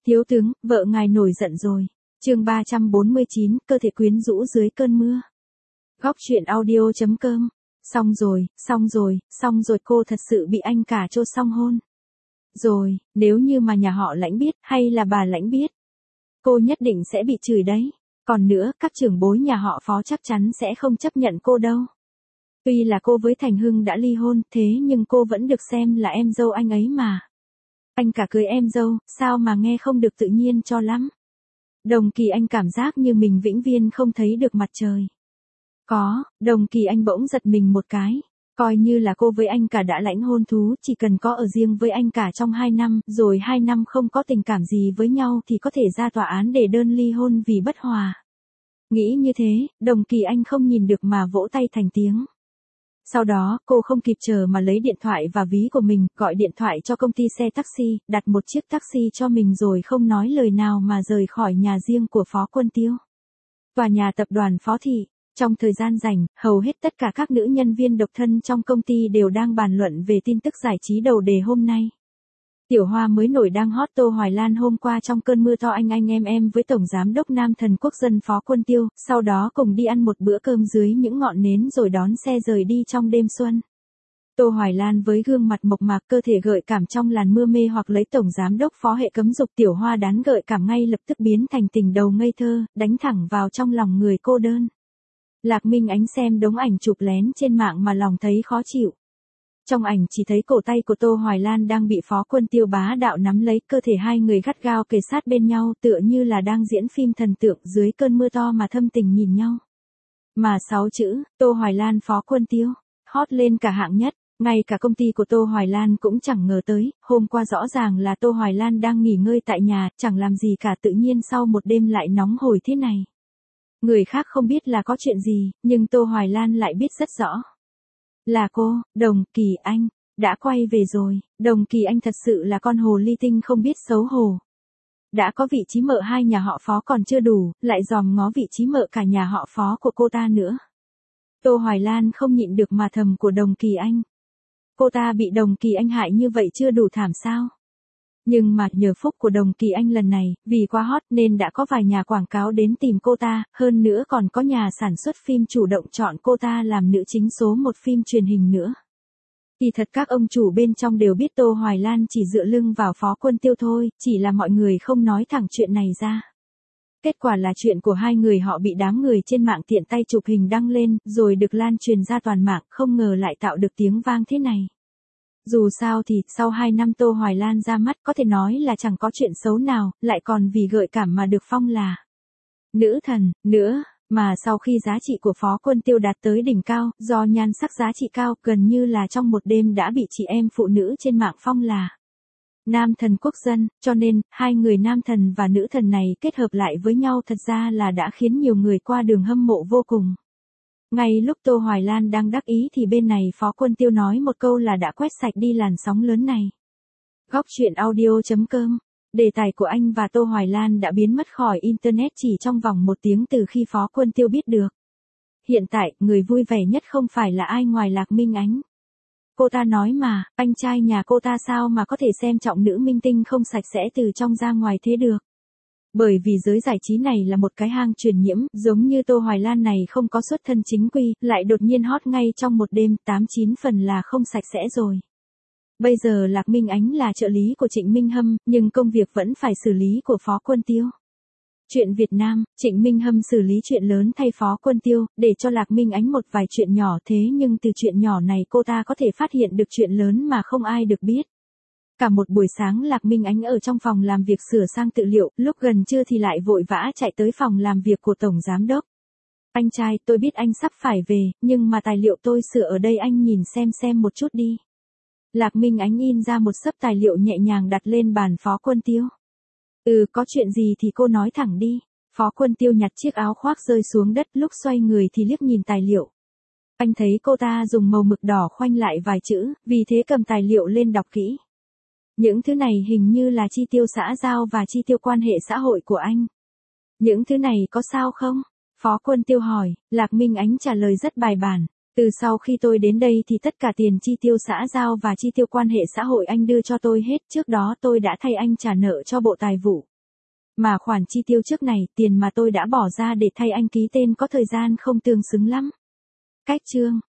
Thiếu tướng, vợ ngài nổi giận rồi. Chương 349, cơ thể quyến rũ dưới cơn mưa. Góc truyện audio.com. Xong rồi, cô thật sự bị anh cả Trô song hôn. Rồi, nếu như mà nhà họ Lãnh biết, hay là bà Lãnh biết, cô nhất định sẽ bị chửi đấy. Còn nữa, các trưởng bối nhà họ Phó chắc chắn sẽ không chấp nhận cô đâu. Tuy là cô với Thành Hưng đã ly hôn, thế nhưng cô vẫn được xem là em dâu anh ấy mà. Anh cả cưới em dâu, sao mà nghe không được tự nhiên cho lắm. Đồng Kỳ Anh cảm giác như mình vĩnh viễn không thấy được mặt trời. Đồng Kỳ Anh bỗng giật mình một cái. Coi như là cô với anh cả đã lãnh hôn thú, chỉ cần có ở riêng với anh cả trong 2 năm, rồi 2 năm không có tình cảm gì với nhau thì có thể ra tòa án để đơn ly hôn vì bất hòa. Nghĩ như thế, Đồng Kỳ Anh không nhìn được mà vỗ tay thành tiếng. Sau đó, cô không kịp chờ mà lấy điện thoại và ví của mình, gọi điện thoại cho công ty xe taxi, đặt một chiếc taxi cho mình rồi không nói lời nào mà rời khỏi nhà riêng của Phó Quân Tiêu. Tòa nhà tập đoàn Phó Thị. Trong thời gian rảnh, hầu hết tất cả các nữ nhân viên độc thân trong công ty đều đang bàn luận về tin tức giải trí đầu đề hôm nay. Tiểu hoa mới nổi đang hot Tô Hoài Lan hôm qua trong cơn mưa to anh em với Tổng Giám đốc Nam Thần Quốc dân Phó Quân Tiêu, sau đó cùng đi ăn một bữa cơm dưới những ngọn nến rồi đón xe rời đi trong đêm xuân. Tô Hoài Lan với gương mặt mộc mạc cơ thể gợi cảm trong làn mưa mê hoặc lấy Tổng Giám đốc Phó hệ cấm dục Tiểu hoa đán gợi cảm ngay lập tức biến thành tình đầu ngây thơ, đánh thẳng vào trong lòng người cô đơn. Lạc Minh Ánh xem đống ảnh chụp lén trên mạng mà lòng thấy khó chịu. Trong ảnh chỉ thấy cổ tay của Tô Hoài Lan đang bị Phó Quân Tiêu bá đạo nắm lấy, cơ thể hai người gắt gao kề sát bên nhau tựa như là đang diễn phim thần tượng dưới cơn mưa to mà thâm tình nhìn nhau. Mà 6 chữ, Tô Hoài Lan Phó Quân Tiêu, hot lên cả hạng nhất, ngay cả công ty của Tô Hoài Lan cũng chẳng ngờ tới, hôm qua rõ ràng là Tô Hoài Lan đang nghỉ ngơi tại nhà, chẳng làm gì cả tự nhiên sau một đêm lại nóng hổi thế này. Người khác không biết là có chuyện gì, nhưng Tô Hoài Lan lại biết rất rõ. Là cô, Đồng Kỳ Anh, đã quay về rồi. Đồng Kỳ Anh thật sự là con hồ ly tinh không biết xấu hổ. Đã có vị trí mợ hai nhà họ Phó còn chưa đủ, lại dòm ngó vị trí mợ cả nhà họ Phó của cô ta nữa. Tô Hoài Lan không nhịn được mà thầm của Đồng Kỳ Anh. Cô ta bị Đồng Kỳ Anh hại như vậy chưa đủ thảm sao? Nhưng mà nhờ phúc của Đồng Kỳ Anh lần này, vì quá hot nên đã có vài nhà quảng cáo đến tìm cô ta, hơn nữa còn có nhà sản xuất phim chủ động chọn cô ta làm nữ chính số 1 phim truyền hình nữa. Thì thật các ông chủ bên trong đều biết Tô Hoài Lan chỉ dựa lưng vào Phó Quân Tiêu thôi, chỉ là mọi người không nói thẳng chuyện này ra. Kết quả là chuyện của hai người họ bị đám người trên mạng tiện tay chụp hình đăng lên, rồi được lan truyền ra toàn mạng, không ngờ lại tạo được tiếng vang thế này. Dù sao thì, sau 2 năm Tô Hoài Lan ra mắt có thể nói là chẳng có chuyện xấu nào, lại còn vì gợi cảm mà được phong là nữ thần, nữa, mà sau khi giá trị của Phó Quân Tiêu đạt tới đỉnh cao, do nhan sắc giá trị cao, gần như là trong một đêm đã bị chị em phụ nữ trên mạng phong là Nam Thần Quốc dân, cho nên, hai người nam thần và nữ thần này kết hợp lại với nhau thật ra là đã khiến nhiều người qua đường hâm mộ vô cùng. Ngay lúc Tô Hoài Lan đang đắc ý thì bên này Phó Quân Tiêu nói một câu là đã quét sạch đi làn sóng lớn này. Góc truyện audio.com. Đề tài của anh và Tô Hoài Lan đã biến mất khỏi Internet chỉ trong vòng 1 tiếng từ khi Phó Quân Tiêu biết được. Hiện tại, người vui vẻ nhất không phải là ai ngoài Lạc Minh Ánh. Cô ta nói mà, anh trai nhà cô ta sao mà có thể xem trọng nữ minh tinh không sạch sẽ từ trong ra ngoài thế được. Bởi vì giới giải trí này là một cái hang truyền nhiễm, giống như Tô Hoài Lan này không có xuất thân chính quy, lại đột nhiên hot ngay trong một đêm, 8-9 phần là không sạch sẽ rồi. Bây giờ Lạc Minh Ánh là trợ lý của Trịnh Minh Hâm, nhưng công việc vẫn phải xử lý của Phó Quân Tiêu. Chuyện Việt Nam, Trịnh Minh Hâm xử lý chuyện lớn thay Phó Quân Tiêu, để cho Lạc Minh Ánh một vài chuyện nhỏ, thế nhưng từ chuyện nhỏ này cô ta có thể phát hiện được chuyện lớn mà không ai được biết. Cả một buổi sáng Lạc Minh Ánh ở trong phòng làm việc sửa sang tư liệu, lúc gần trưa thì lại vội vã chạy tới phòng làm việc của Tổng Giám đốc. Anh trai, tôi biết anh sắp phải về, nhưng mà tài liệu tôi sửa ở đây anh nhìn xem một chút đi. Lạc Minh Ánh in ra một xấp tài liệu nhẹ nhàng đặt lên bàn Phó Quân Tiêu. Có chuyện gì thì cô nói thẳng đi. Phó Quân Tiêu nhặt chiếc áo khoác rơi xuống đất, lúc xoay người thì liếc nhìn tài liệu. Anh thấy cô ta dùng màu mực đỏ khoanh lại vài chữ, vì thế cầm tài liệu lên đọc kỹ. Những thứ này hình như là chi tiêu xã giao và chi tiêu quan hệ xã hội của anh. Những thứ này có sao không? Phó Quân Tiêu hỏi. Lạc Minh Ánh trả lời rất bài bản. Từ sau khi tôi đến đây thì tất cả tiền chi tiêu xã giao và chi tiêu quan hệ xã hội anh đưa cho tôi hết, trước đó tôi đã thay anh trả nợ cho Bộ Tài vụ. Mà khoản chi tiêu trước này, tiền mà tôi đã bỏ ra để thay anh ký tên có thời gian không tương xứng lắm. Cách chương